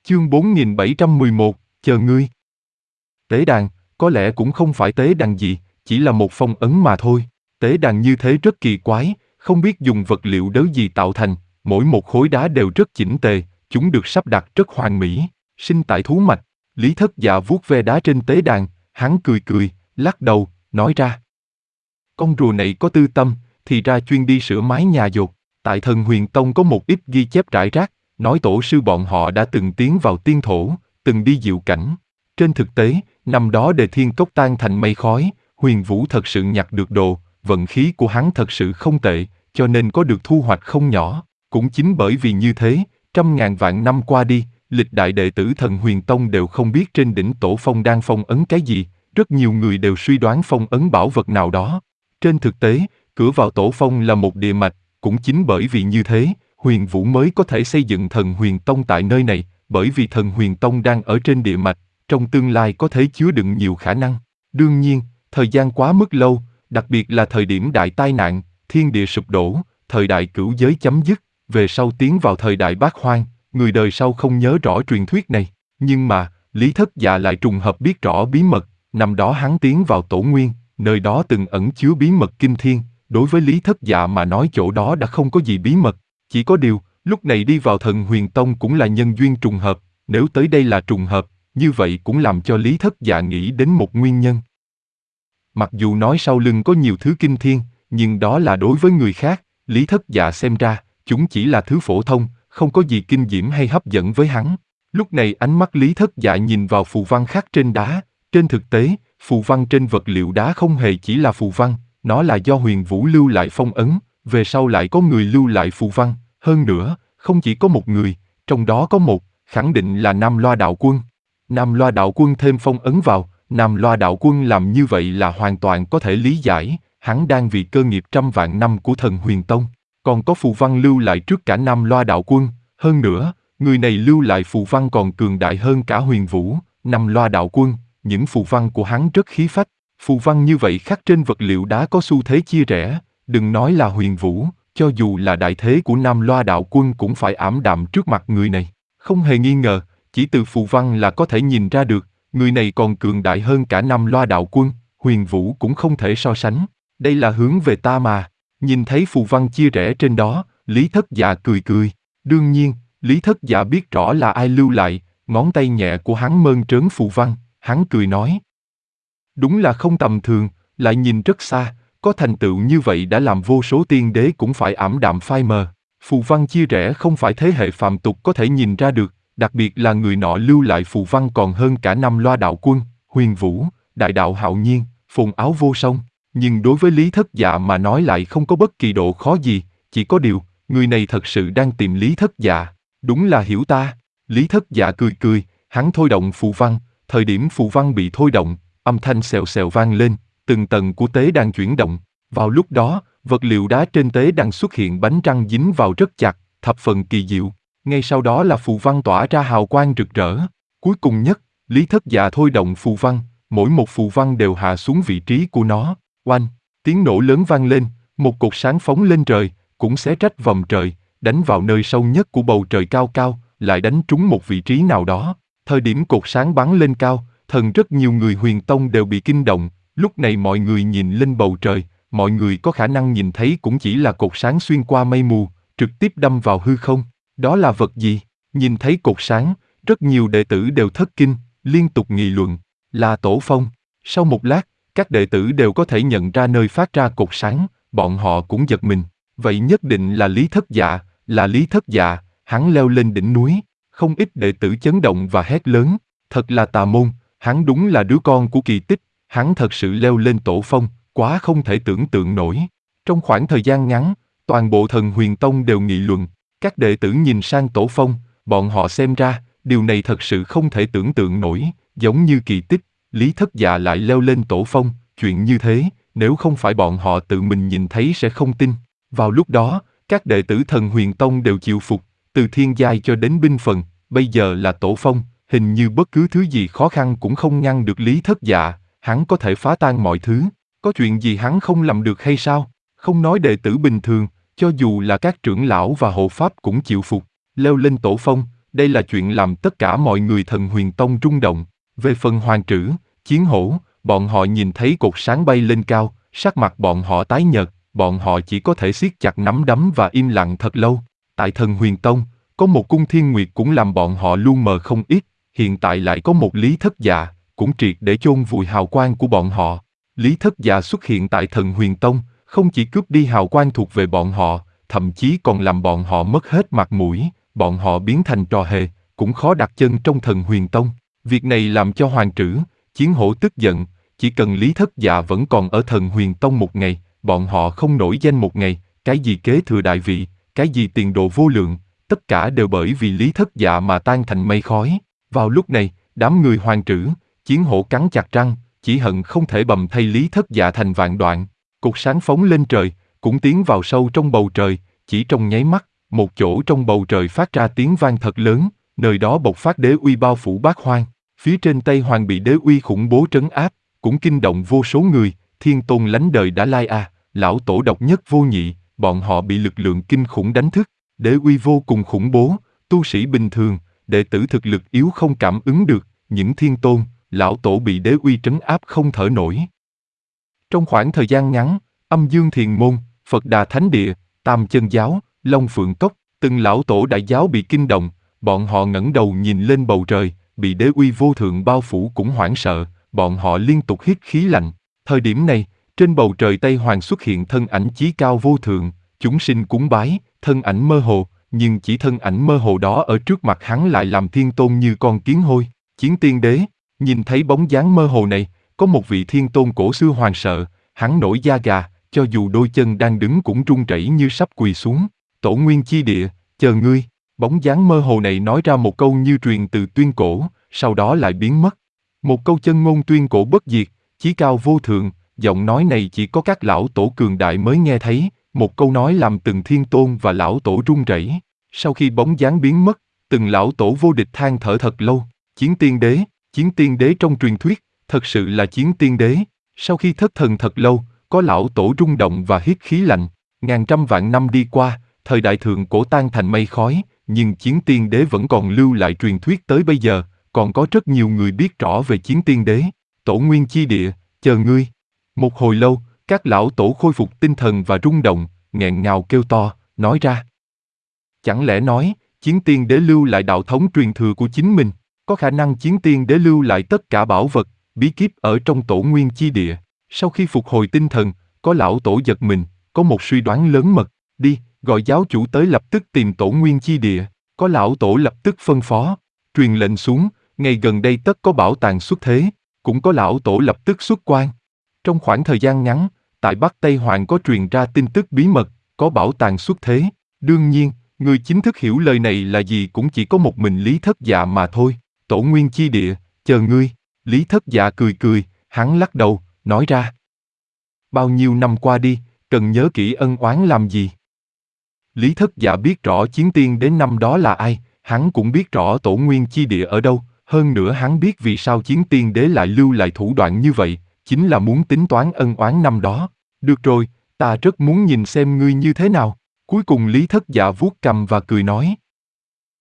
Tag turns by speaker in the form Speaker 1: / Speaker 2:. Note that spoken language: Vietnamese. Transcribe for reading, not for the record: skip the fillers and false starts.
Speaker 1: Chương 4711, chờ ngươi. Tế đàn, có lẽ cũng không phải tế đàn gì, chỉ là một phong ấn mà thôi. Tế đàn như thế rất kỳ quái, không biết dùng vật liệu đớ gì tạo thành, mỗi một khối đá đều rất chỉnh tề, chúng được sắp đặt rất hoàn mỹ, sinh tại thú mạch. Lý Thất Dạ vuốt ve đá trên tế đàn, hắn cười cười, lắc đầu, nói ra. Con rùa này có tư tâm, thì ra chuyên đi sửa mái nhà dột. Tại Thần Huyền Tông có một ít ghi chép rải rác, nói tổ sư bọn họ đã từng tiến vào tiên thổ, từng đi diệu cảnh. Trên thực tế, năm đó Đề Thiên Cốc tan thành mây khói, Huyền Vũ thật sự nhặt được đồ, vận khí của hắn thật sự không tệ, cho nên có được thu hoạch không nhỏ. Cũng chính bởi vì như thế, trăm ngàn vạn năm qua đi, lịch đại đệ tử Thần Huyền Tông đều không biết trên đỉnh tổ phong đang phong ấn cái gì, rất nhiều người đều suy đoán phong ấn bảo vật nào đó. Trên thực tế, cửa vào tổ phong là một địa mạch, cũng chính bởi vì như thế, Huyền Vũ mới có thể xây dựng Thần Huyền Tông tại nơi này, bởi vì Thần Huyền Tông đang ở trên địa mạch, trong tương lai có thể chứa đựng nhiều khả năng. Đương nhiên, thời gian quá mức lâu, đặc biệt là thời điểm đại tai nạn, thiên địa sụp đổ, thời đại cửu giới chấm dứt, về sau tiến vào thời đại bát hoang, người đời sau không nhớ rõ truyền thuyết này. Nhưng mà, Lý Thất Dạ lại trùng hợp biết rõ bí mật, năm đó hắn tiến vào tổ nguyên, nơi đó từng ẩn chứa bí mật kinh thiên, đối với Lý Thất Dạ mà nói chỗ đó đã không có gì bí mật, chỉ có điều, lúc này đi vào Thần Huyền Tông cũng là nhân duyên trùng hợp, nếu tới đây là trùng hợp, như vậy cũng làm cho Lý Thất Dạ nghĩ đến một nguyên nhân. Mặc dù nói sau lưng có nhiều thứ kinh thiên, nhưng đó là đối với người khác, Lý Thất Dạ xem ra, chúng chỉ là thứ phổ thông, không có gì kinh diễm hay hấp dẫn với hắn. Lúc này ánh mắt Lý Thất Dạ nhìn vào phù văn khắc trên đá, trên thực tế, phù văn trên vật liệu đá không hề chỉ là phù văn, nó là do Huyền Vũ lưu lại phong ấn, về sau lại có người lưu lại phù văn, hơn nữa, không chỉ có một người, trong đó có một, khẳng định là Nam Loa Đạo Quân. Nam Loa Đạo Quân thêm phong ấn vào, Nam Loa Đạo Quân làm như vậy là hoàn toàn có thể lý giải, hắn đang vì cơ nghiệp trăm vạn năm của Thần Huyền Tông, còn có phù văn lưu lại trước cả Nam Loa Đạo Quân, hơn nữa, người này lưu lại phù văn còn cường đại hơn cả Huyền Vũ, Nam Loa Đạo Quân, những phù văn của hắn rất khí phách, phù văn như vậy khắc trên vật liệu đá có xu thế chia rẽ, đừng nói là Huyền Vũ, cho dù là đại thế của Nam Loa Đạo Quân cũng phải ảm đạm trước mặt người này, không hề nghi ngờ, chỉ từ phù văn là có thể nhìn ra được, người này còn cường đại hơn cả Nam Loa Đạo Quân, Huyền Vũ cũng không thể so sánh, đây là hướng về ta mà. Nhìn thấy phù văn chia rẽ trên đó, Lý Thất Dạ cười cười, đương nhiên, Lý Thất Dạ biết rõ là ai lưu lại, ngón tay nhẹ của hắn mơn trớn phù văn, hắn cười nói. Đúng là không tầm thường, lại nhìn rất xa, có thành tựu như vậy đã làm vô số tiên đế cũng phải ảm đạm phai mờ. Phù văn chia rẽ không phải thế hệ phàm tục có thể nhìn ra được, đặc biệt là người nọ lưu lại phù văn còn hơn cả Nam Loa Đạo Quân, Huyền Vũ, Đại Đạo Hạo Nhiên, Phồn Áo Vô Song. Nhưng đối với Lý Thất Dạ mà nói lại không có bất kỳ độ khó gì, chỉ có điều, người này thật sự đang tìm Lý Thất Dạ, đúng là hiểu ta. Lý Thất Dạ cười cười, hắn thôi động phù văn, thời điểm phù văn bị thôi động, âm thanh xèo xèo vang lên, từng tầng của tế đàn chuyển động. Vào lúc đó, vật liệu đá trên tế đàn xuất hiện bánh răng dính vào rất chặt, thập phần kỳ diệu. Ngay sau đó là phù văn tỏa ra hào quang rực rỡ. Cuối cùng nhất, Lý Thất Dạ thôi động phù văn, mỗi một phù văn đều hạ xuống vị trí của nó. Oanh, tiếng nổ lớn vang lên, một cột sáng phóng lên trời, cũng xé rách vòng trời, đánh vào nơi sâu nhất của bầu trời cao cao, lại đánh trúng một vị trí nào đó. Thời điểm cột sáng bắn lên cao, rất nhiều người Huyền Tông đều bị kinh động, lúc này mọi người nhìn lên bầu trời, mọi người có khả năng nhìn thấy cũng chỉ là cột sáng xuyên qua mây mù, trực tiếp đâm vào hư không. Đó là vật gì? Nhìn thấy cột sáng, rất nhiều đệ tử đều thất kinh, liên tục nghị luận, là tổ phong. Sau một lát, các đệ tử đều có thể nhận ra nơi phát ra cột sáng, bọn họ cũng giật mình. Vậy nhất định là Lý Thất Dạ, là Lý Thất Dạ, hắn leo lên đỉnh núi. Không ít đệ tử chấn động và hét lớn, thật là tà môn, hắn đúng là đứa con của kỳ tích, hắn thật sự leo lên tổ phong, quá không thể tưởng tượng nổi. Trong khoảng thời gian ngắn, toàn bộ Thần Huyền Tông đều nghị luận, các đệ tử nhìn sang tổ phong, bọn họ xem ra, điều này thật sự không thể tưởng tượng nổi, giống như kỳ tích, Lý Thất Dạ lại leo lên tổ phong, chuyện như thế, nếu không phải bọn họ tự mình nhìn thấy sẽ không tin. Vào lúc đó, các đệ tử Thần Huyền Tông đều chịu phục, từ thiên giai cho đến binh phần, bây giờ là tổ phong, hình như bất cứ thứ gì khó khăn cũng không ngăn được Lý Thất Dạ, hắn có thể phá tan mọi thứ, có chuyện gì hắn không làm được hay sao? Không nói đệ tử bình thường, cho dù là các trưởng lão và hộ pháp cũng chịu phục, leo lên tổ phong, Đây là chuyện làm tất cả mọi người Thần Huyền Tông rung động. Về phần Hoàng Trữ, Chiến Hổ, bọn họ nhìn thấy cột sáng bay lên cao, sắc mặt bọn họ tái nhợt, bọn họ chỉ có thể siết chặt nắm đấm và im lặng thật lâu. Tại Thần Huyền Tông, có một cung thiên nguyệt cũng làm bọn họ lu mờ không ít, hiện tại lại có một Lý Thất Dạ, cũng triệt để chôn vùi hào quang của bọn họ. Lý Thất Dạ xuất hiện tại Thần Huyền Tông, không chỉ cướp đi hào quang thuộc về bọn họ, thậm chí còn làm bọn họ mất hết mặt mũi, bọn họ biến thành trò hề, cũng khó đặt chân trong Thần Huyền Tông. Việc này làm cho Hoàng Trữ, Chiến Hổ tức giận, chỉ cần Lý Thất Dạ vẫn còn ở Thần Huyền Tông một ngày, bọn họ không nổi danh một ngày, cái gì kế thừa đại vị, cái gì tiền đồ vô lượng, tất cả đều bởi vì Lý Thất Dạ mà tan thành mây khói. Vào lúc này, đám người Hoàng Trữ, Chiến Hổ cắn chặt răng, chỉ hận không thể bầm thay Lý Thất Dạ thành vạn đoạn. Cột sáng phóng lên trời, cũng tiến vào sâu trong bầu trời, chỉ trong nháy mắt, một chỗ trong bầu trời phát ra tiếng vang thật lớn, nơi đó bộc phát đế uy bao phủ bát hoang. Phía trên Tây Hoàng bị đế uy khủng bố trấn áp, cũng kinh động vô số người. Thiên Tôn lánh đời đã lai a, lão tổ độc nhất vô nhị, bọn họ bị lực lượng kinh khủng đánh thức. Đế uy vô cùng khủng bố, tu sĩ bình thường, đệ tử thực lực yếu không cảm ứng được, những thiên tôn, lão tổ bị đế uy trấn áp không thở nổi. Trong khoảng thời gian ngắn, Âm Dương Thiền Môn, Phật Đà Thánh Địa, Tam Chân Giáo, Long Phượng Cốc, từng lão tổ đại giáo bị kinh động, bọn họ ngẩng đầu nhìn lên bầu trời, bị đế uy vô thượng bao phủ cũng hoảng sợ, bọn họ liên tục hít khí lạnh. Thời điểm này, trên bầu trời Tây Hoàng xuất hiện thân ảnh chí cao vô thượng, chúng sinh cúng bái, thân ảnh mơ hồ, nhưng chỉ thân ảnh mơ hồ đó ở trước mặt hắn lại làm thiên tôn như con kiến hôi. Chiến Tiên Đế, nhìn thấy bóng dáng mơ hồ này, có một vị thiên tôn cổ xưa hoàng sợ, hắn nổi da gà, cho dù đôi chân đang đứng cũng run rẩy như sắp quỳ xuống. Tổ Nguyên Chi Địa, chờ ngươi. Bóng dáng mơ hồ này nói ra một câu như truyền từ tuyên cổ, sau đó lại biến mất. Một câu chân ngôn tuyên cổ bất diệt, chí cao vô thượng, giọng nói này chỉ có các lão tổ cường đại mới nghe thấy, một câu nói làm từng thiên tôn và lão tổ run rẩy. Sau khi bóng dáng biến mất, từng lão tổ vô địch than thở thật lâu. Chiến Tiên Đế trong truyền thuyết, thật sự là Chiến Tiên Đế. Sau khi thất thần thật lâu, có lão tổ rung động và hít khí lạnh. Ngàn trăm vạn năm đi qua, thời đại thượng cổ tan thành mây khói, nhưng Chiến Tiên Đế vẫn còn lưu lại truyền thuyết tới bây giờ, còn có rất nhiều người biết rõ về Chiến Tiên Đế. Tổ Nguyên Chi Địa, chờ ngươi. Một hồi lâu, các lão tổ khôi phục tinh thần và rung động, nghẹn ngào kêu to, nói ra. Chẳng lẽ nói, Chiến Tiên Đế lưu lại đạo thống truyền thừa của chính mình, có khả năng Chiến Tiên Đế lưu lại tất cả bảo vật, bí kíp ở trong Tổ Nguyên Chi Địa. Sau khi phục hồi tinh thần, có lão tổ giật mình, có một suy đoán lớn mật, đi, gọi giáo chủ tới lập tức tìm Tổ Nguyên Chi Địa. Có lão tổ lập tức phân phó, truyền lệnh xuống, ngày gần đây tất có bảo tàng xuất thế, cũng có lão tổ lập tức xuất quan. Trong khoảng thời gian ngắn, tại Bắc Tây Hoàng có truyền ra tin tức bí mật, có bảo tàng xuất thế. Đương nhiên, người chính thức hiểu lời này là gì cũng chỉ có một mình Lý Thất Dạ mà thôi. Tổ Nguyên Chi Địa, chờ ngươi. Lý Thất Dạ cười cười, hắn lắc đầu, nói ra. Bao nhiêu năm qua đi, cần nhớ kỹ ân oán làm gì. Lý Thất Dạ biết rõ Chiến Tiên đến năm đó là ai, hắn cũng biết rõ Tổ Nguyên Chi Địa ở đâu, hơn nữa hắn biết vì sao Chiến Tiên Đế lại lưu lại thủ đoạn như vậy, chính là muốn tính toán ân oán năm đó. Được rồi, ta rất muốn nhìn xem ngươi như thế nào. Cuối cùng Lý Thất Dạ vuốt cằm và cười nói.